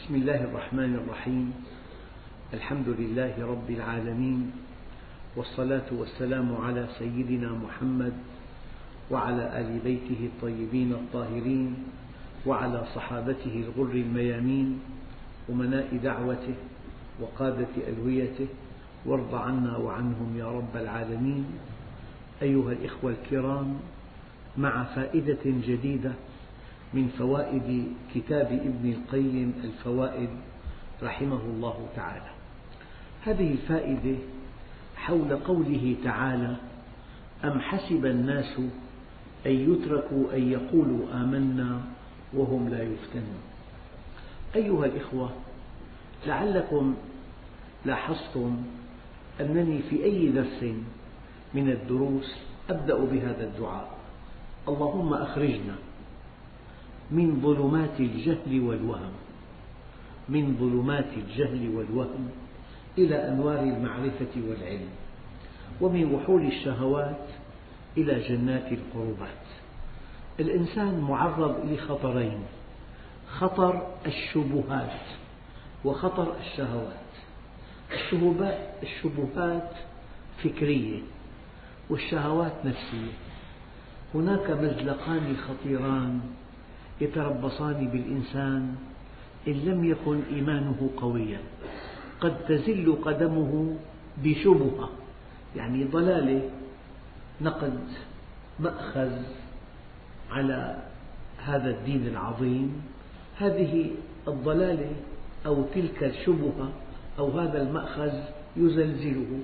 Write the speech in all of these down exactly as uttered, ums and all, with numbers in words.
بسم الله الرحمن الرحيم. الحمد لله رب العالمين، والصلاة والسلام على سيدنا محمد وعلى آل بيته الطيبين الطاهرين وعلى صحابته الغر الميامين أمناء دعوته وقادة ألويته، وارض عنا وعنهم يا رب العالمين. أيها الإخوة الكرام، مع فائدة جديدة من فوائد كتاب ابن القيم الفوائد رحمه الله تعالى. هذه الفائدة حول قوله تعالى: أم حسب الناس أن يتركوا أن يقولوا آمنا وهم لا يفتنون. أيها الإخوة، لعلكم لاحظتم أنني في أي درس من الدروس أبدأ بهذا الدعاء: اللهم أخرجنا من ظلمات الجهل والوهم من ظلمات الجهل والوهم إلى أنوار المعرفة والعلم، ومن وحول الشهوات إلى جنات القربات. الإنسان معرض لخطرين: خطر الشبهات وخطر الشهوات. الشبهات فكرية والشهوات نفسية. هناك مزلقان خطيران يتربصان بالإنسان إن لم يكن إيمانه قويا. قد تزل قدمه بشبهة، يعني ضلالة، نقد مأخذ على هذا الدين العظيم. هذه الضلالة أو تلك الشبهة أو هذا المأخذ يزلزله.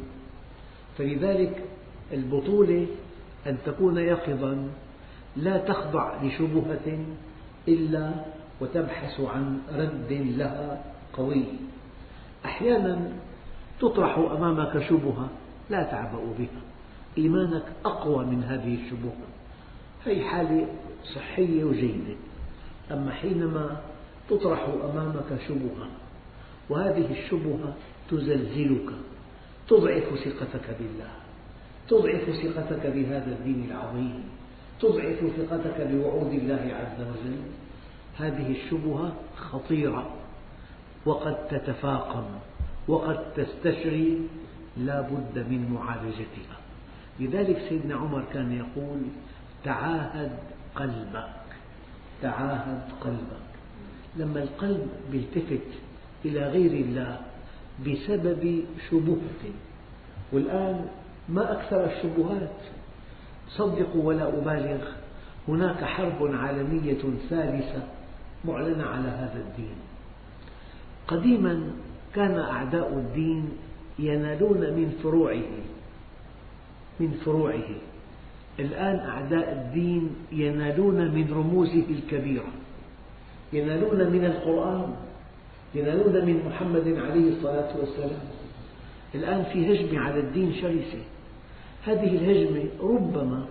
فلذلك البطولة أن تكون يقظا، لا تخضع لشبهة إلا وتبحث عن رد لها قوي. أحيانا تطرح أمامك شبهة لا تعبأ بها، إيمانك أقوى من هذه الشبهة، هذه حالة صحية وجيدة. أما حينما تطرح أمامك شبهة وهذه الشبهة تزلزلك، تضعف ثقتك بالله، تضعف ثقتك بهذا الدين العظيم، تضعف ثقتك بوعود الله عز وجل، هذه الشبهة خطيرة وقد تتفاقم وقد تستشري، لا بد من معالجتها. لذلك سيدنا عمر كان يقول: تعاهد قلبك، تعاهد قلبك. لما القلب يلتفت إلى غير الله بسبب شبهة، والآن ما أكثر الشبهات، صدقوا ولا أبالغ، هناك حرب عالمية ثالثة معلنة على هذا الدين. قديما كان أعداء الدين ينالون من فروعه من فروعه الآن أعداء الدين ينالون من رموزه الكبيرة، ينالون من القرآن، ينالون من محمد عليه الصلاة والسلام. الآن في هجمة على الدين شرسة. هذه الهجمة ربما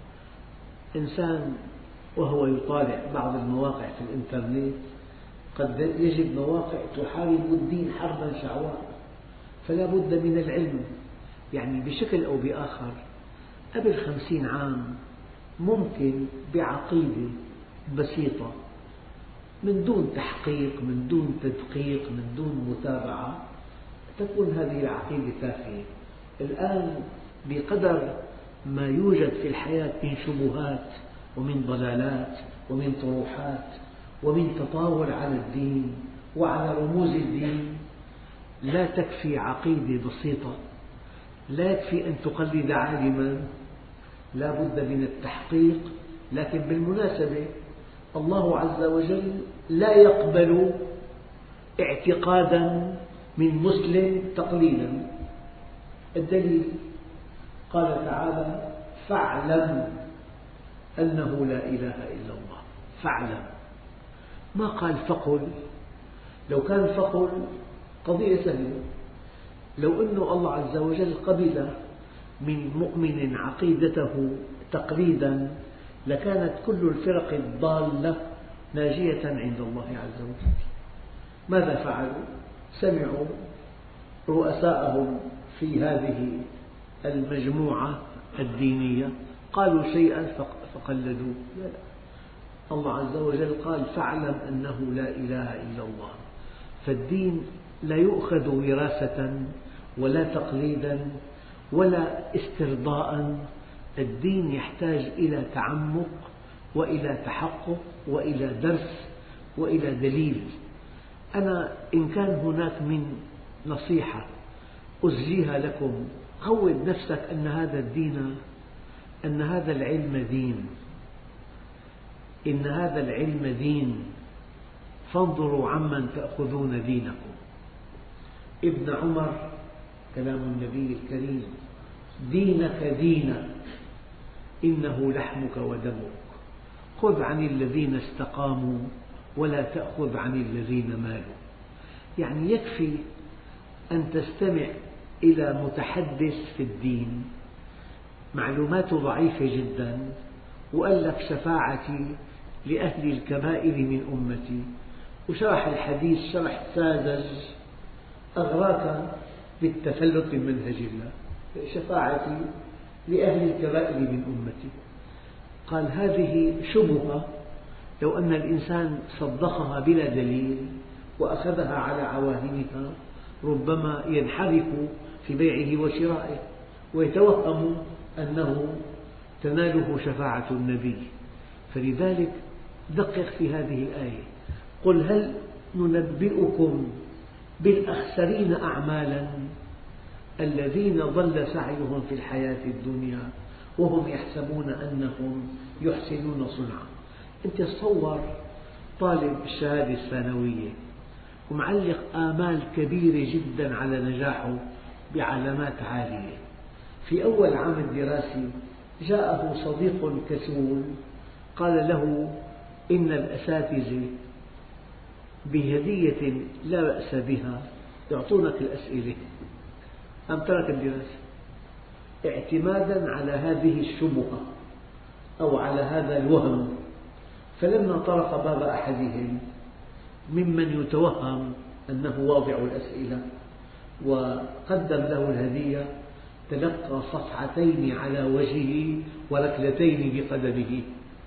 إنسان وهو يطالع بعض المواقع في الإنترنت قد يجد مواقع تحارب الدين حربا شعواء، فلا بد من العلم. يعني بشكل أو بآخر قبل خمسين عام ممكن بعقيدة بسيطة من دون تحقيق، من دون تدقيق، من دون متابعة تكون هذه العقيدة تافهة. الآن بقدر ما يوجد في الحياة من شبهات ومن ضلالات ومن طروحات ومن تطاول على الدين وعلى رموز الدين، لا تكفي عقيدة بسيطة، لا يكفي أن تقلد عالما، لا بد من التحقيق. لكن بالمناسبة الله عز وجل لا يقبل اعتقادا من مسلم تقليدا. الدليل قال تعالى: فاعلم أنه لا إله إلا الله. فاعلم، ما قال فقل. لو كان فقل قضية سهلة. لو أن الله عز وجل قبل من مؤمن عقيدته تقليدا لكانت كل الفرق الضالة ناجية عند الله عز وجل. ماذا فعلوا؟ سمعوا رؤساءهم في هذه المجموعة الدينية قالوا شيئا فقلدوه. لا لا، الله عز وجل قال: فاعلم أنه لا إله إلا الله. فالدين لا يؤخذ وراثة ولا تقليدا ولا استرضاء. الدين يحتاج إلى تعمق وإلى تحقق وإلى درس وإلى دليل. أنا إن كان هناك من نصيحة أزجيها لكم، عود نفسك أن هذا الدين، أن هذا العلم دين، إن هذا العلم دين، فانظروا عمن تأخذون دينكم. ابن عمر كلام النبي الكريم: دينك دينك إنه لحمك ودمك، خذ عن الذين استقاموا ولا تأخذ عن الذين مالوا. يعني يكفي أن تستمع إلى متحدث في الدين معلوماته ضعيفة جدا وقال لك شفاعتي لأهل الكبائر من أمتي، وشرح الحديث شرح ساذج أغراك بالتفلت من منهج الله. شفاعتي لأهل الكبائر من أمتي، قال هذه شبهة لو أن الإنسان صدقها بلا دليل وأخذها على عواهنها ربما ينحرف في بيعه وشرائه ويتوهم أنه تناله شفاعة النبي. فلذلك دقق في هذه الآية: قل هل ننبئكم بالأخسرين أعمالا الذين ضل سعيهم في الحياة الدنيا وهم يحسبون أنهم يحسنون صنعا. أنت تصور طالب الشهادة الثانوية ومعلق آمال كبيرة جدا على نجاحه بعلامات عالية، في أول عام الدراسي جاءه صديق كسول قال له إن الأساتذة بهدية لا بأس بها يعطونك الأسئلة، أم ترك الدراسة اعتمادا على هذه الشبهة أو على هذا الوهم. فلما طرق باب أحدهم ممن يتوهم أنه واضع الأسئلة وقدم له الهدية، تلقى صفعتين على وجهه وركلتين بقدمه.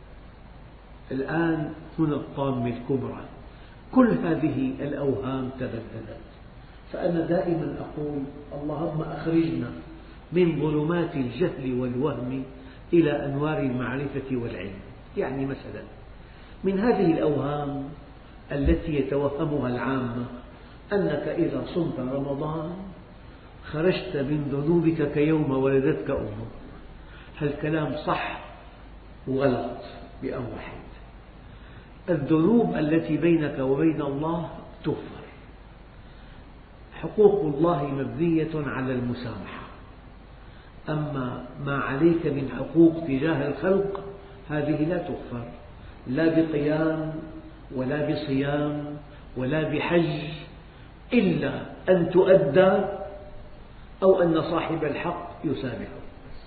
الآن هنا الطامة الكبرى، كل هذه الأوهام تبدلت. فأنا دائما أقول اللهم أخرجنا من ظلمات الجهل والوهم إلى أنوار المعرفة والعلم. يعني مثلا من هذه الأوهام التي يتوهمها العامة أنك إذا صمت رمضان خرجت من ذنوبك كيوم ولدتك أمك. هالكلام صح وغلط بأن واحد. الذنوب التي بينك وبين الله تغفر، حقوق الله مبنية على المسامحة، أما ما عليك من حقوق تجاه الخلق هذه لا تغفر، لا بقيام ولا بصيام ولا بحج، إلا أن تؤدى أو أن صاحب الحق يسامحه.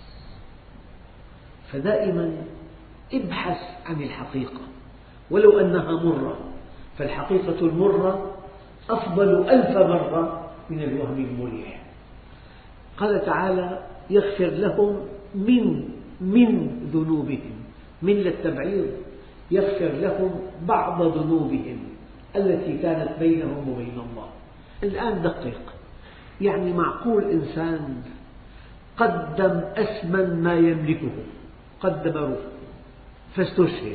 فدائما ابحث عن الحقيقة ولو أنها مرة، فالحقيقة المرة أفضل ألف مرة من الوهم المريح. قال تعالى يغفر لهم من من ذنوبهم، من للتبعيض، يغفر لهم بعض ذنوبهم التي كانت بينهم وبين الله. الآن دقق، يعني معقول إنسان قدم أثمن ما يملكه، قدم روح فاستشهد،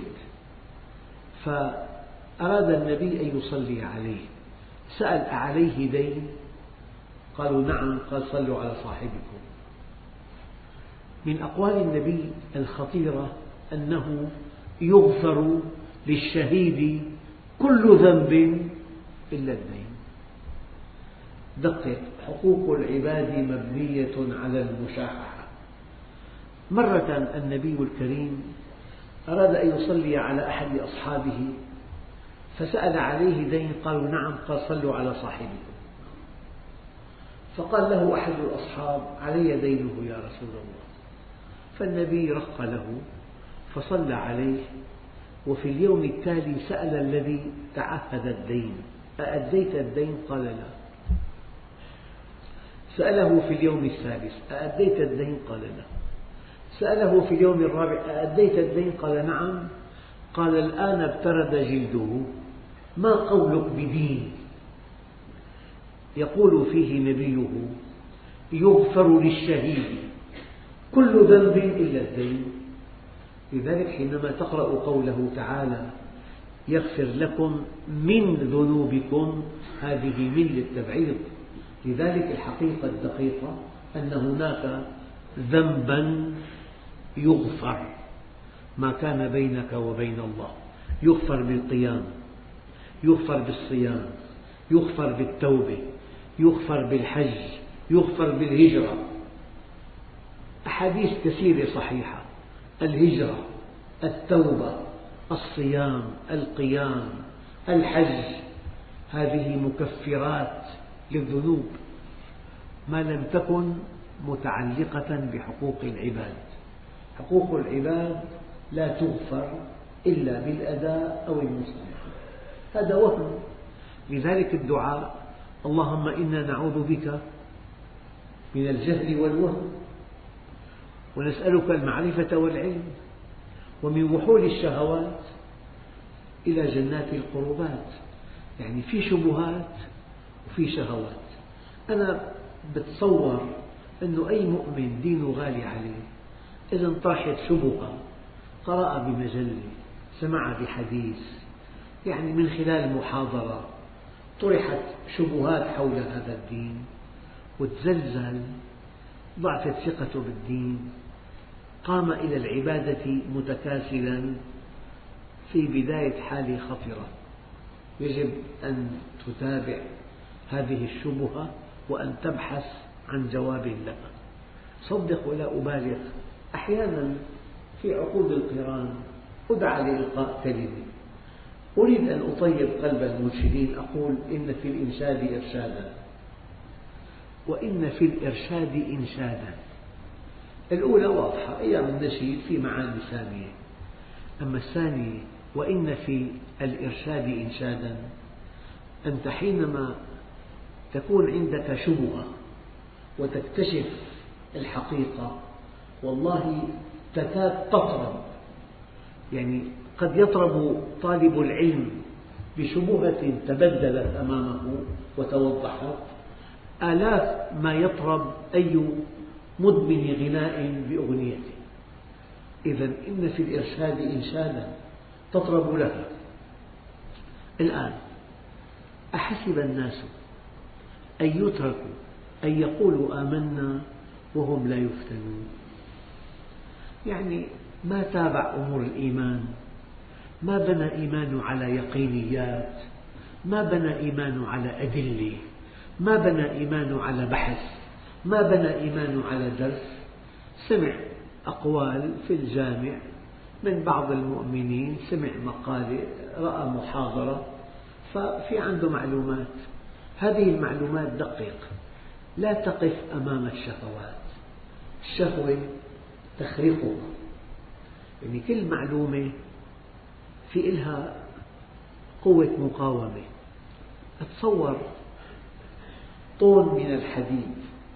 فأراد النبي أن يصلي عليه، سأل أعليه دين؟ قالوا نعم، قال صلوا على صاحبكم. من أقوال النبي الخطيرة أنه يغفر للشهيد كل ذنب إلا الدين. دقق، حقوق العباد مبنية على المشاحة. مرة النبي الكريم أراد أن يصلي على أحد أصحابه فسأل عليه دين، قالوا نعم، قال صلوا على صاحبكم. فقال له أحد الأصحاب علي دينه يا رسول الله، فالنبي رق له فصلى عليه، وفي اليوم التالي سأل الذي تعهد الدين أأديت الدين؟ قال لا. سأله في اليوم الثالث أأديت الدين؟ قال لا. سأله في اليوم الرابع أأديت الدين؟ قال نعم. قال الآن ابترد جلده، ما قولك بدين؟ يقول فيه نبيه: يغفر للشهيد كل ذنب إلا الدين. لذلك حينما تقرأ قوله تعالى: يغفر لكم من ذنوبكم، هذه من للتبعيض. لذلك الحقيقة الدقيقة أن هناك ذنبا يغفر ما كان بينك وبين الله، يغفر بالقيام، يغفر بالصيام، يغفر بالتوبة، يغفر بالحج، يغفر بالهجرة. أحاديث كثيرة صحيحة: الهجرة، التوبة، الصيام، القيام، الحج، هذه مكفرات للذنوب ما لم تكن متعلقة بحقوق العباد. حقوق العباد لا تغفر إلا بالأداء أو المسامحة، هذا وهم. لذلك الدعاء: اللهم إنا نعوذ بك من الجهل والوهم، ونسألك المعرفة والعلم، ومن وحول الشهوات إلى جنات القربات. يعني في شبهات وفي شهوات. أنا بتصور أنه أي مؤمن دينه غالي عليه، إذا طرحت شبهة، قرأ بمجلة، سمع بحديث، يعني من خلال محاضرة طرحت شبهات حول هذا الدين وتزلزل، ضعفت ثقته بالدين، قام إلى العبادة متكاسلا، في بداية حالة خطرة. يجب أن تتابع هذه الشبهة وأن تبحث عن جواب لها. صدق ولا أبالغ، أحيانا في عقود القران أدعى لإلقاء كلمة، أريد أن أطيب قلب المرشدين، أقول: إن في الإنشاد إرشادا، وإن في الإرشاد إنشادا. الأولى واضحة، أيام النشيد في معاني سامية. أما الثانية: وإن في الإرشاد إنشادا، أنت حينما تكون عندك شبهة وتكتشف الحقيقة، والله تكاد تطرب. يعني قد يطرب طالب العلم بشبهة تبدلت أمامه وتوضحت، آلاف ما يطرب أي مدمن غناء بأغنيته. إذا إن في الإرشاد إنشادا تطرب لها. الآن أحسب الناس أن يتركوا أن يقولوا آمنا وهم لا يفتنون؟ يعني ما تابع أمور الإيمان، ما بنى إيمانه على يقينيات، ما بنى إيمانه على أدلة، ما بنى إيمانه على بحث، ما بنى إيمانه على درس. سمع أقوال في الجامع من بعض المؤمنين، سمع مقالة، رأى محاضرة، ففي عنده معلومات. هذه المعلومات دقق، لا تقف أمام الشهوات. الشهوة تخرقها، يعني كل معلومة في إلها قوة مقاومة. أتصور طون من الحديد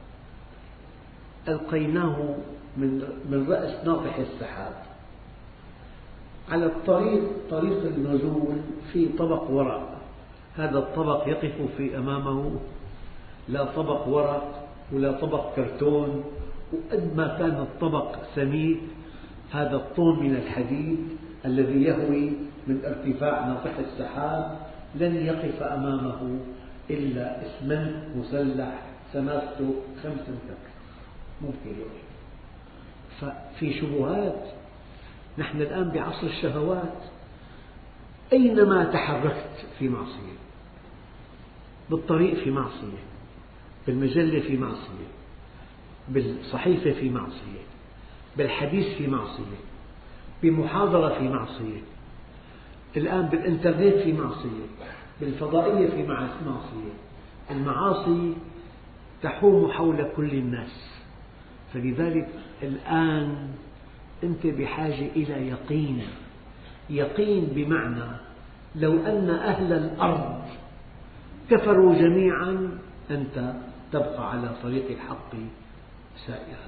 ألقيناه من من رأس ناطح السحاب على الطريق، طريق النزول، في طبق ورق. هذا الطبق يقف في أمامه لا طبق ورق ولا طبق كرتون، وقد ما كان الطبق سميك، هذا الطون من الحديد الذي يهوي من ارتفاع ناطح السحاب لن يقف أمامه إلا إسمنت مسلح سماسته خمس أمتار، ممكن يقف. ففي شبهات. نحن الآن بعصر الشهوات، أينما تحركت في معصية، بالطريق في معصية، بالمجلة في معصية، بالصحيفة في معصية، بالحديث في معصية، بمحاضرة في معصية، الآن بالإنترنت في معصية، بالفضائية في معصية. المعاصي تحوم حول كل الناس. فلذلك الآن أنت بحاجة إلى يقين. يقين بمعنى لو أن أهل الأرض كفروا جميعا، أنت تبقى على طريق الحق سائرا.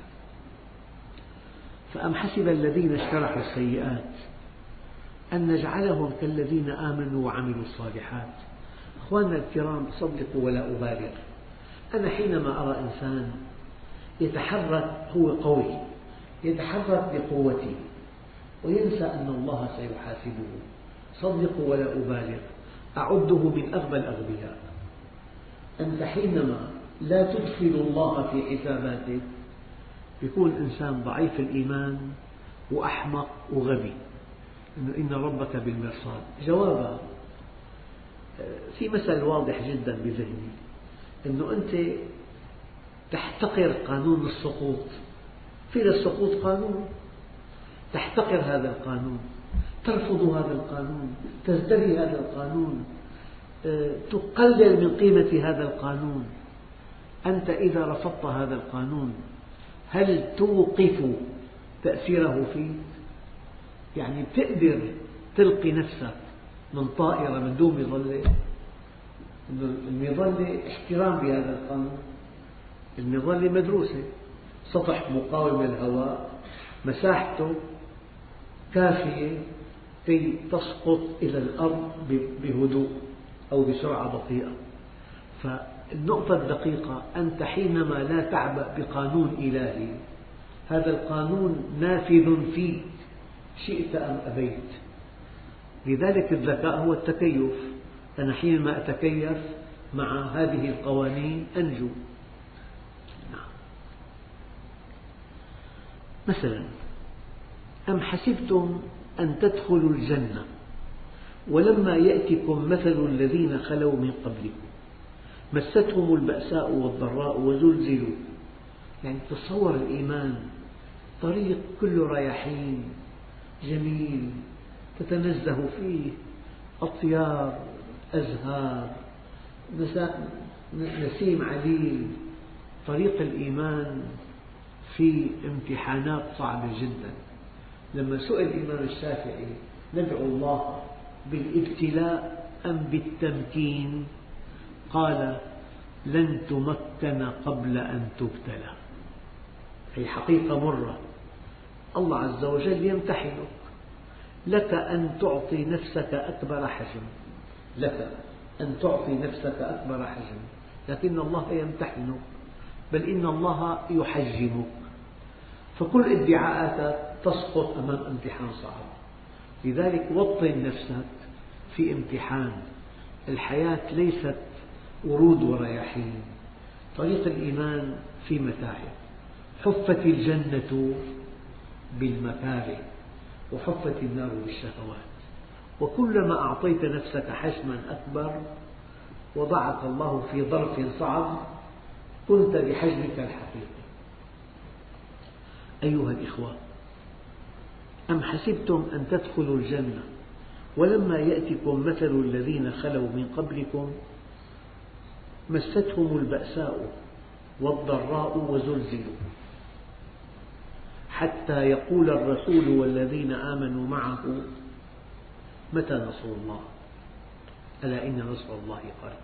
فأم حسب الذين اجترحوا السيئات أن نجعلهم كالذين آمنوا وعملوا الصالحات. أخواننا الكرام، صدقوا ولا أبالغ، أنا حينما أرى إنسان يتحرك، هو قوي، يتحرك بقوته وينسى أن الله سيحاسبه، صدقوا ولا أبالغ، أعده من أغبى الأغبياء. أنت حينما لا تدخل الله في حساباتك يكون الإنسان ضعيف الإيمان وأحمق وغبي، إنه إن ربك بالمرصاد. جوابا، في مثل واضح جدا بذهني، إنه أنت تحتقر قانون السقوط، في للسقوط قانون، تحتقر هذا القانون، ترفض هذا القانون، تزدري هذا القانون، تقلل من قيمة هذا القانون. أنت إذا رفضت هذا القانون هل توقف تأثيره فيك؟ يعني تقدر تلقي نفسك من طائرة من دون مظلة؟ المظلة احترام بهذا القانون، المظلة مدروسة، سطح مقاوم للهواء، مساحته كافية كي تسقط إلى الأرض بهدوء أو بسرعة بطيئة. فالنقطة الدقيقة، أنت حينما لا تعبأ بقانون إلهي، هذا القانون نافذ فيك شئت أم أبيت. لذلك الذكاء هو التكيف. أنا حينما أتكيف مع هذه القوانين أنجو. مثلا، أم حسبتم أن تدخلوا الجنة ولما يأتكم مثل الذين خلوا من قبلكم مستهم البأساء والضراء وزلزلوا. يعني تصور الإيمان طريق كله رياحين جميل تتنزه فيه أطيار أزهار نسيم عليل. طريق الإيمان في امتحانات صعبة جدا. لما سئل الإمام الشافعي ندعو الله بالابتلاء أم بالتمكين؟ قال لن تمكن قبل أن تبتلى. هي حقيقة مرة، الله عز وجل يمتحنك، لك أن تعطي نفسك أكبر حجم، لك أن تعطي نفسك أكبر حجم، لكن الله يمتحنك، بل إن الله يحجمك. فكل ادعاءاتك تسقط أمام امتحان صعب. لذلك وطن نفسك في امتحان. الحياة ليست ورود ورياحين، طريق الإيمان في متاعب. حفت الجنة بالمكاره وحفت النار بالشهوات. وكلما أعطيت نفسك حجما أكبر وضعك الله في ظرف صعب كنت بحجمك الحقيقي. أيها الإخوة، أم حسبتم أن تدخلوا الجنة ولما يأتكم مثل الذين خلوا من قبلكم مستهم البأساء والضراء وزلزلوا حتى يقول الرسول والذين آمنوا معه متى نصر الله ألا إن نصر الله قريب.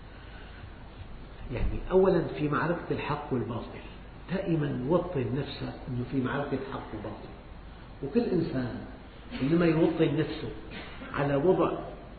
يعني أولا في معركة الحق والباطل دائما وطن نفسك أنه في معركة حق وباطل، وكل إنسان إنما يوطن نفسه على وضع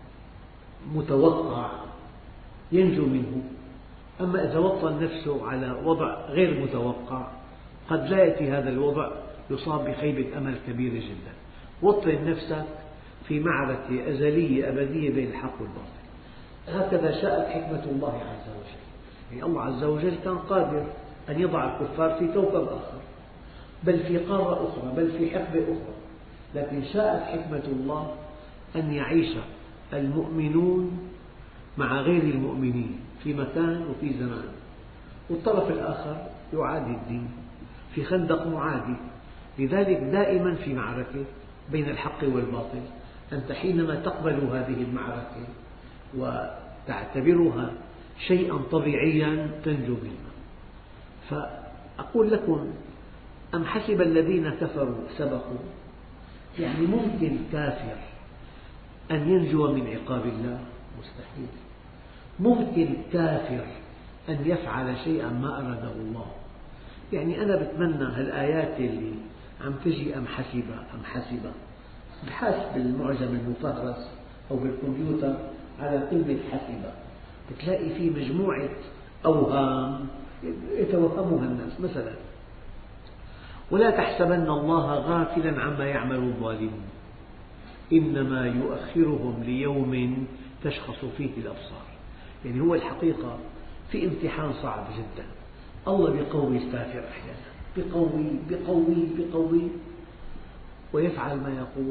متوقع ينجو منه. أما إذا وطن نفسه على وضع غير متوقع قد لا يأتي هذا الوضع، يصاب بخيبة أمل كبيرة جدا. وطن نفسك في معركة أزلية أبدية بين الحق والباطل. هكذا شاءت حكمة الله عز وجل. يعني الله عز وجل كان قادر أن يضع الكفار في كوكب آخر، بل في قارة أخرى، بل في حقبة أخرى، لكن شاءت حكمة الله أن يعيش المؤمنون مع غير المؤمنين في مكان وفي زمان، والطرف الآخر يعادي الدين في خندق معادي. لذلك دائما في معركة بين الحق والباطل. أنت حينما تقبل هذه المعركة وتعتبرها شيئا طبيعيا تنجو منها. فأقول لكم أم حسب الذين كفروا سبقوا، يعني ممكن كافر أن ينجو من عقاب الله؟ مستحيل. ممكن كافر أن يفعل شيئا ما أراده الله؟ يعني أنا بتمنى هالآيات اللي عم تجي أم حسب أم حسب، بحث بالمعجم المفهرس أو بالكمبيوتر على كلمة حسب بتلاقي فيه مجموعة أوهام يتوهمها الناس. مثلا ولا تحسبن الله غافلا عما يعمل الظالمون إنما يؤخرهم ليوم تشخص فيه الأبصار. يعني هو الحقيقة في امتحان صعب جدا. الله بيقوي الكافر أحيانا، بيقوي بيقوي بيقوي ويفعل ما يقول،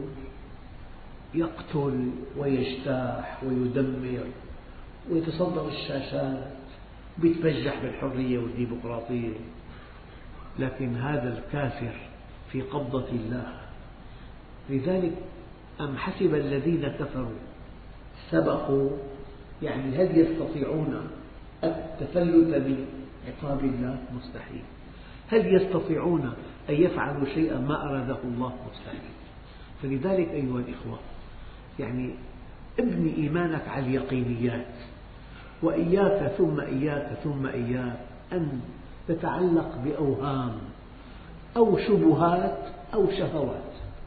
يقتل ويجتاح ويدمر ويتصدر الشاشات، بيتبجح بالحرية والديمقراطية. لكن هذا الكافر في قبضة الله. لذلك أم حسب الذين كفروا سبقوا، يعني هل يستطيعون التفلت من عقاب الله؟ مستحيل. هل يستطيعون أن يفعلوا شيئا ما أراده الله؟ مستحيل. فلذلك أيها الإخوة، يعني ابني إيمانك على اليقينيات، وإياك ثم إياك ثم إياك أن تتعلق بأوهام أو شبهات أو شهوات.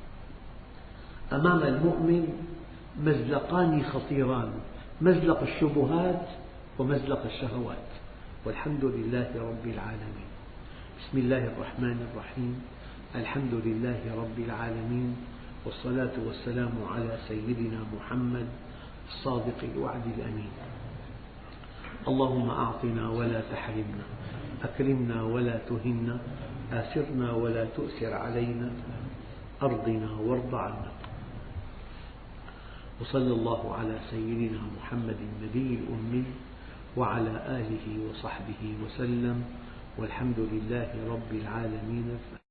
أمام المؤمن مزلقان خطيران، مزلق الشبهات ومزلق الشهوات. والحمد لله رب العالمين. بسم الله الرحمن الرحيم. الحمد لله رب العالمين، والصلاة والسلام على سيدنا محمد الصادق الوعد الأمين. اللهم أعطنا ولا تحرمنا، أكرمنا ولا تهنا، آثرنا ولا تؤثر علينا، أرضنا وارض عنا. وصلى الله على سيدنا محمد النبي الأمي وعلى آله وصحبه وسلم، والحمد لله رب العالمين.